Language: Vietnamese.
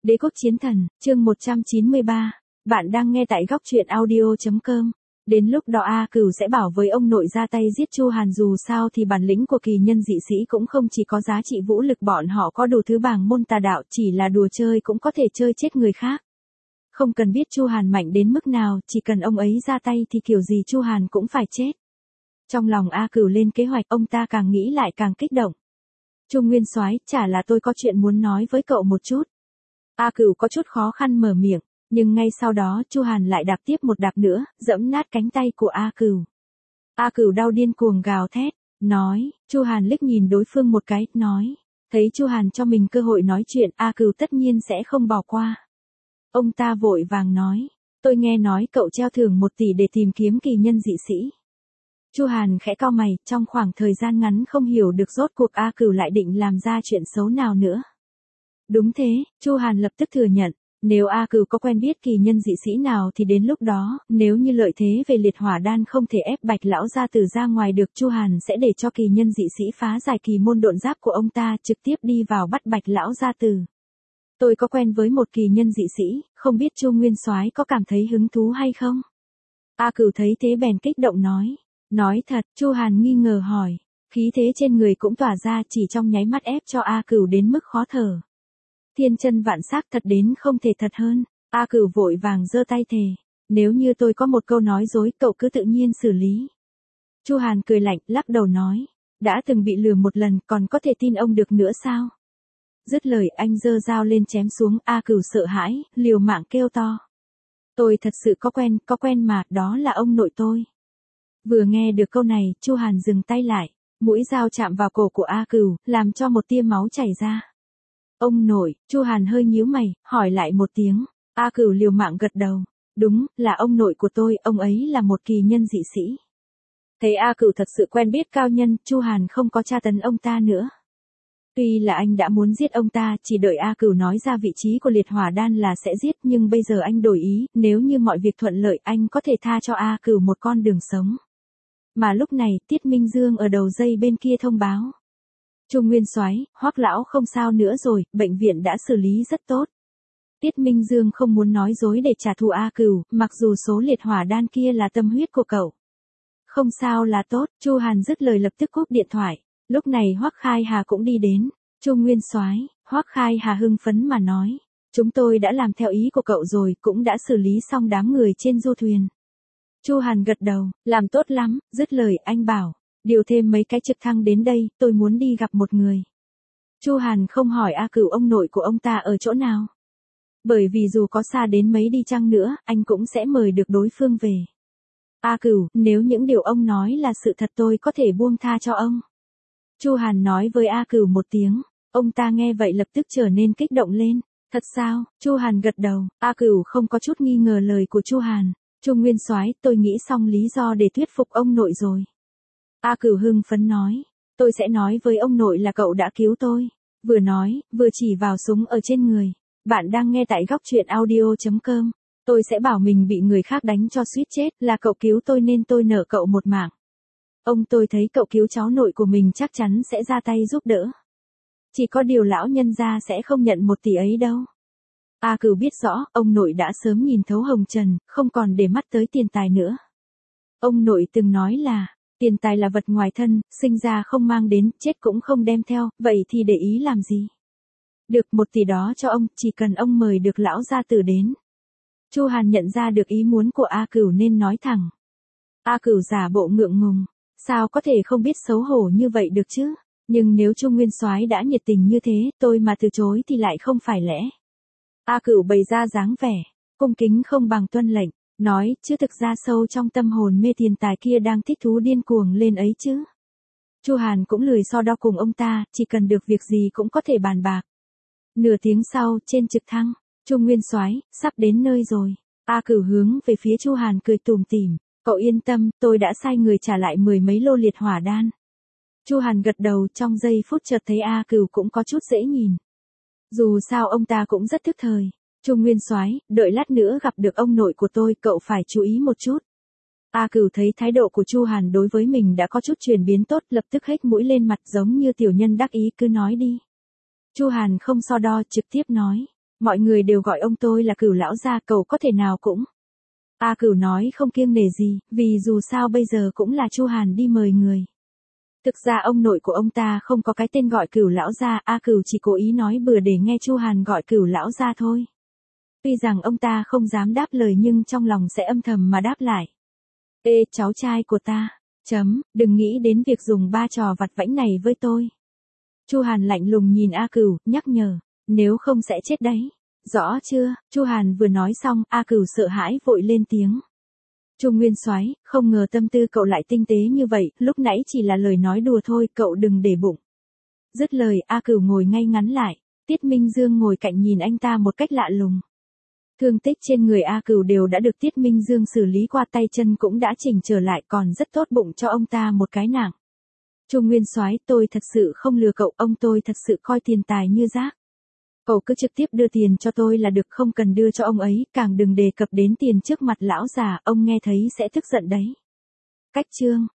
Đế quốc chiến thần, chương 193. Bạn đang nghe tại góc truyện audio.com. Đến lúc đó A Cửu sẽ bảo với ông nội ra tay giết Chu Hàn, dù sao thì bản lĩnh của kỳ nhân dị sĩ cũng không chỉ có giá trị vũ lực, bọn họ có đủ thứ bảng môn tà đạo, chỉ là đùa chơi cũng có thể chơi chết người khác. Không cần biết Chu Hàn mạnh đến mức nào, chỉ cần ông ấy ra tay thì kiểu gì Chu Hàn cũng phải chết. Trong lòng A Cửu lên kế hoạch, ông ta càng nghĩ lại càng kích động. Chu Nguyên Soái, chả là tôi có chuyện muốn nói với cậu một chút. A Cửu có chút khó khăn mở miệng, nhưng ngay sau đó Chu Hàn lại đạp tiếp một đạp nữa, giẫm nát cánh tay của A Cửu. A Cửu đau điên cuồng gào thét, nói, Chu Hàn liếc nhìn đối phương một cái, nói, thấy Chu Hàn cho mình cơ hội nói chuyện, A Cửu tất nhiên sẽ không bỏ qua. Ông ta vội vàng nói, tôi nghe nói cậu treo thưởng 1 tỷ để tìm kiếm kỳ nhân dị sĩ. Chu Hàn khẽ cau mày, trong khoảng thời gian ngắn không hiểu được rốt cuộc A Cửu lại định làm ra chuyện xấu nào nữa. Đúng thế, Chu Hàn lập tức thừa nhận, nếu A Cửu có quen biết kỳ nhân dị sĩ nào thì đến lúc đó, nếu như lợi thế về liệt hỏa đan không thể ép Bạch lão gia tử ra ngoài được, Chu Hàn sẽ để cho kỳ nhân dị sĩ phá giải kỳ môn độn giáp của ông ta, trực tiếp đi vào bắt Bạch lão gia tử. Tôi có quen với một kỳ nhân dị sĩ, không biết Chu Nguyên Soái có cảm thấy hứng thú hay không? A Cửu thấy thế bèn kích động nói thật. Chu Hàn nghi ngờ hỏi, khí thế trên người cũng tỏa ra, chỉ trong nháy mắt ép cho A Cửu đến mức khó thở. Thiên chân vạn sắc, thật đến không thể thật hơn. A Cửu vội vàng giơ tay thề, nếu như tôi có một câu nói dối, cậu cứ tự nhiên xử lý. Chu Hàn cười lạnh, lắc đầu nói, đã từng bị lừa một lần, còn có thể tin ông được nữa sao? Dứt lời anh giơ dao lên chém xuống. A Cửu sợ hãi, liều mạng kêu to, tôi thật sự có quen mà, đó là ông nội tôi. Vừa nghe được câu này, Chu Hàn dừng tay lại, mũi dao chạm vào cổ của A Cửu, làm cho một tia máu chảy ra. Ông nội, Chu Hàn hơi nhíu mày, hỏi lại một tiếng. A Cửu liều mạng gật đầu, đúng, là ông nội của tôi, ông ấy là một kỳ nhân dị sĩ. Thấy A Cửu thật sự quen biết cao nhân, Chu Hàn không có tra tấn ông ta nữa. Tuy là anh đã muốn giết ông ta, chỉ đợi A Cửu nói ra vị trí của liệt hỏa đan là sẽ giết, nhưng bây giờ anh đổi ý, nếu như mọi việc thuận lợi anh có thể tha cho A Cửu một con đường sống. Mà lúc này, Tiết Minh Dương ở đầu dây bên kia thông báo. Chu Nguyên Soái, Hoắc lão không sao nữa rồi, bệnh viện đã xử lý rất tốt. Tiết Minh Dương không muốn nói dối để trả thù A Cửu, mặc dù số liệt hỏa đan kia là tâm huyết của cậu. Không sao là tốt. Chu Hàn dứt lời lập tức cúp điện thoại. Lúc này Hoắc Khai Hà cũng đi đến. Chu Nguyên Soái, Hoắc Khai Hà hưng phấn mà nói, chúng tôi đã làm theo ý của cậu rồi, cũng đã xử lý xong đám người trên du thuyền. Chu Hàn gật đầu, làm tốt lắm. Dứt lời anh bảo, điều thêm mấy cái trực thăng đến đây, tôi muốn đi gặp một người. Chu Hàn không hỏi A Cửu ông nội của ông ta ở chỗ nào. Bởi vì dù có xa đến mấy đi chăng nữa, anh cũng sẽ mời được đối phương về. A Cửu, nếu những điều ông nói là sự thật tôi có thể buông tha cho ông. Chu Hàn nói với A Cửu một tiếng, ông ta nghe vậy lập tức trở nên kích động lên. Thật sao? Chu Hàn gật đầu. A Cửu không có chút nghi ngờ lời của Chu Hàn. Chu Nguyên Soái, tôi nghĩ xong lý do để thuyết phục ông nội rồi. A Cửu hưng phấn nói, tôi sẽ nói với ông nội là cậu đã cứu tôi. Vừa nói, vừa chỉ vào súng ở trên người. Bạn đang nghe tại góc truyện audio.com. Tôi sẽ bảo mình bị người khác đánh cho suýt chết, là cậu cứu tôi nên tôi nợ cậu một mạng. Tôi thấy cậu cứu cháu nội của mình chắc chắn sẽ ra tay giúp đỡ. Chỉ có điều lão nhân gia sẽ không nhận 1 tỷ ấy đâu. A Cửu biết rõ, ông nội đã sớm nhìn thấu hồng trần, không còn để mắt tới tiền tài nữa. Ông nội từng nói là, tiền tài là vật ngoài thân, sinh ra không mang đến, chết cũng không đem theo, vậy thì để ý làm gì? Được, 1 tỷ đó cho ông, chỉ cần ông mời được lão gia tử đến. Chu Hàn nhận ra được ý muốn của A Cửu nên nói thẳng. A Cửu giả bộ ngượng ngùng, sao có thể không biết xấu hổ như vậy được chứ? Nhưng nếu Chu Nguyên Soái đã nhiệt tình như thế, tôi mà từ chối thì lại không phải lẽ. A Cửu bày ra dáng vẻ cung kính không bằng tuân lệnh, nói, chứ thực ra sâu trong tâm hồn mê tiền tài kia đang thích thú điên cuồng lên ấy chứ. Chu Hàn cũng lười so đo cùng ông ta, chỉ cần được việc gì cũng có thể bàn bạc. Nửa tiếng sau, trên trực thăng, Chu Nguyên Soái, sắp đến nơi rồi. A Cửu hướng về phía Chu Hàn cười tủm tỉm, cậu yên tâm, tôi đã sai người trả lại 10 mấy lô liệt hỏa đan. Chu Hàn gật đầu, trong giây phút chợt thấy A Cửu cũng có chút dễ nhìn. Dù sao ông ta cũng rất thức thời. Chu Nguyên Soái, đợi lát nữa gặp được ông nội của tôi, cậu phải chú ý một chút. A Cửu thấy thái độ của Chu Hàn đối với mình đã có chút chuyển biến tốt, lập tức hết mũi lên mặt giống như tiểu nhân đắc ý, cứ nói đi. Chu Hàn không so đo, trực tiếp nói, Mọi người đều gọi ông tôi là Cửu lão gia, cậu có thể nào cũng. A Cửu nói không kiêng nể gì, vì dù sao bây giờ cũng là Chu Hàn đi mời người. Thực ra ông nội của ông ta không có cái tên gọi Cửu lão gia, A Cửu chỉ cố ý nói bừa để nghe Chu Hàn gọi Cửu lão gia thôi. Tuy rằng ông ta không dám đáp lời nhưng trong lòng sẽ âm thầm mà đáp lại. Ê, cháu trai của ta, đừng nghĩ đến việc dùng ba trò vặt vãnh này với tôi. Chu Hàn lạnh lùng nhìn A Cửu, nhắc nhở, nếu không sẽ chết đấy. Rõ chưa? Chu Hàn vừa nói xong, A Cửu sợ hãi vội lên tiếng. Chu Nguyên Soái, không ngờ tâm tư cậu lại tinh tế như vậy, lúc nãy chỉ là lời nói đùa thôi, cậu đừng để bụng. Dứt lời, A Cửu ngồi ngay ngắn lại, Tiết Minh Dương ngồi cạnh nhìn anh ta một cách lạ lùng. Thương tích trên người A Cửu đều đã được Tiết Minh Dương xử lý qua, tay chân cũng đã chỉnh trở lại, còn rất tốt bụng cho ông ta một cái nặng. Chu Nguyên Soái, tôi thật sự không lừa cậu, ông tôi thật sự coi tiền tài như rác. Cậu cứ trực tiếp đưa tiền cho tôi là được, không cần đưa cho ông ấy, càng đừng đề cập đến tiền trước mặt lão già, ông nghe thấy sẽ tức giận đấy. Cách chương